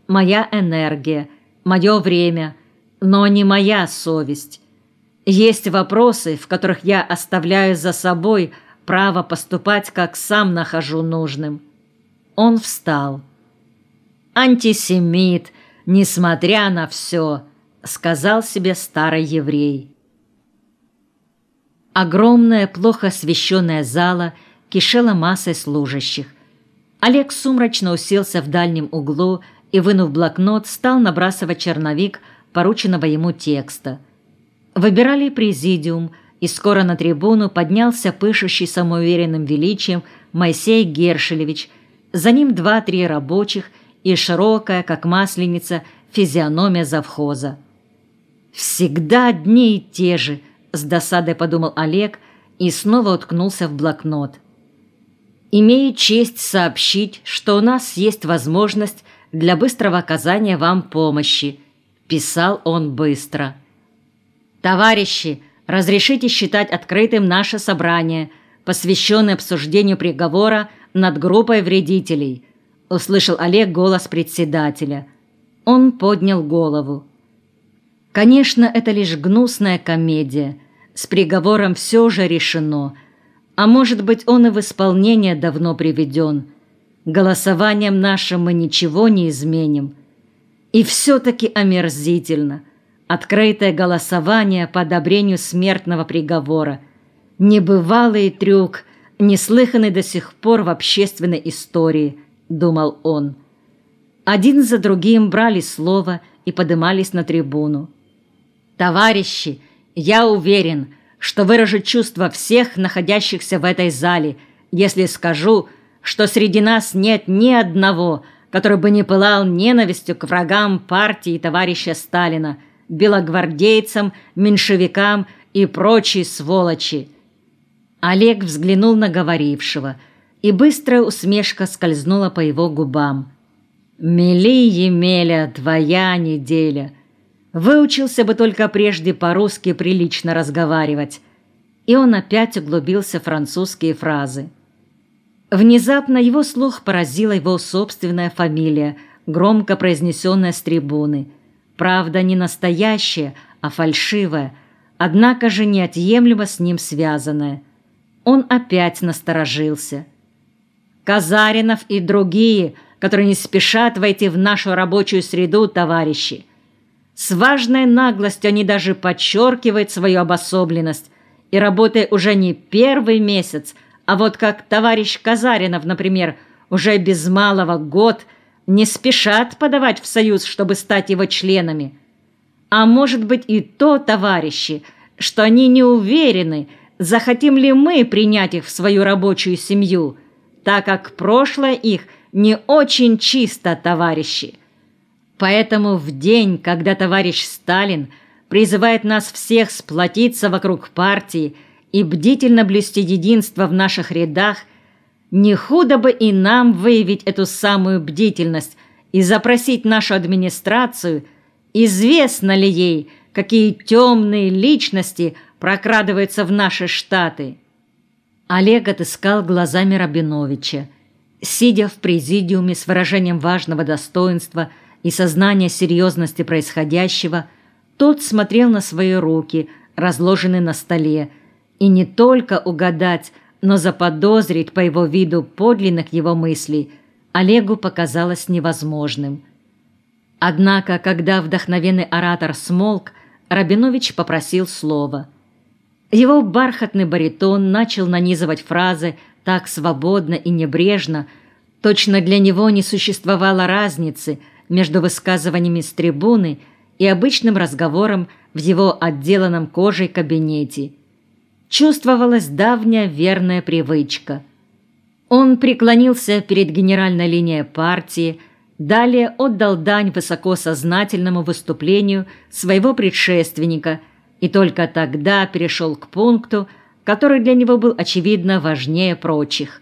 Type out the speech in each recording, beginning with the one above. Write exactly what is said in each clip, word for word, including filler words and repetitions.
моя энергия, мое время, но не моя совесть. Есть вопросы, в которых я оставляю за собой право поступать, как сам нахожу нужным». Он встал. «Антисемит, несмотря на все», — сказал себе старый еврей. Огромная, плохо освещенная зала кишела массой служащих. Олег сумрачно уселся в дальнем углу и, вынув блокнот, стал набрасывать черновик порученного ему текста. Выбирали президиум, и скоро на трибуну поднялся пышущий самоуверенным величием Моисей Гершелевич, за ним два-три рабочих и широкая, как масленица, физиономия завхоза. «Всегда одни и те же», — с досадой подумал Олег и снова уткнулся в блокнот. «Имею честь сообщить, что у нас есть возможность для быстрого оказания вам помощи», — писал он быстро. «Товарищи, разрешите считать открытым наше собрание, посвященное обсуждению приговора над группой вредителей», — услышал Олег голос председателя. Он поднял голову. Конечно, это лишь гнусная комедия. С приговором все же решено. А может быть, он и в исполнение давно приведен. Голосованием нашим мы ничего не изменим. И все-таки омерзительно. Открытое голосование по одобрению смертного приговора. Небывалый трюк, неслыханный до сих пор в общественной истории, думал он. Один за другим брали слово и подымались на трибуну. «Товарищи, я уверен, что выражу чувства всех находящихся в этой зале, если скажу, что среди нас нет ни одного, который бы не пылал ненавистью к врагам партии товарища Сталина, белогвардейцам, меньшевикам и прочей сволочи». Олег взглянул на говорившего, и быстрая усмешка скользнула по его губам. «Мели, Емеля, твоя неделя. Выучился бы только прежде по-русски прилично разговаривать». И он опять углубился в французские фразы. Внезапно его слух поразила его собственная фамилия, громко произнесенная с трибуны. Правда, не настоящая, а фальшивая, однако же неотъемлемо с ним связанная. Он опять насторожился. «Казаринов и другие, которые не спешат войти в нашу рабочую среду, товарищи. С важной наглостью они даже подчеркивают свою обособленность и, работая уже не первый месяц, а вот как товарищ Казаринов, например, уже без малого год, не спешат подавать в союз, чтобы стать его членами. А может быть и то, товарищи, что они не уверены, захотим ли мы принять их в свою рабочую семью, так как прошлое их не очень чисто, товарищи. Поэтому в день, когда товарищ Сталин призывает нас всех сплотиться вокруг партии и бдительно блюсти единство в наших рядах, не худо бы и нам выявить эту самую бдительность и запросить нашу администрацию, известно ли ей, какие темные личности прокрадываются в наши штаты. Олег отыскал глазами Рабиновича. Сидя в президиуме с выражением важного достоинства и сознания серьезности происходящего, тот смотрел на свои руки, разложенные на столе, и не только угадать, но заподозрить по его виду подлинных его мыслей Олегу показалось невозможным. Однако, когда вдохновенный оратор смолк, Рабинович попросил слова. Его бархатный баритон начал нанизывать фразы так свободно и небрежно, точно для него не существовало разницы между высказываниями с трибуны и обычным разговором в его отделанном кожей кабинете. Чувствовалась давняя верная привычка. Он преклонился перед генеральной линией партии, далее отдал дань высокосознательному выступлению своего предшественника и только тогда перешел к пункту, который для него был, очевидно, важнее прочих.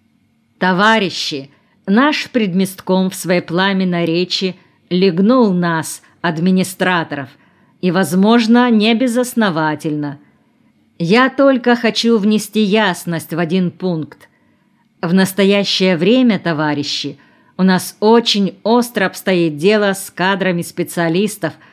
«Товарищи, наш предместком в своей пламенной речи лягнул нас, администраторов, и, возможно, не безосновательно. Я только хочу внести ясность в один пункт. В настоящее время, товарищи, у У нас очень остро обстоит дело с кадрами специалистов,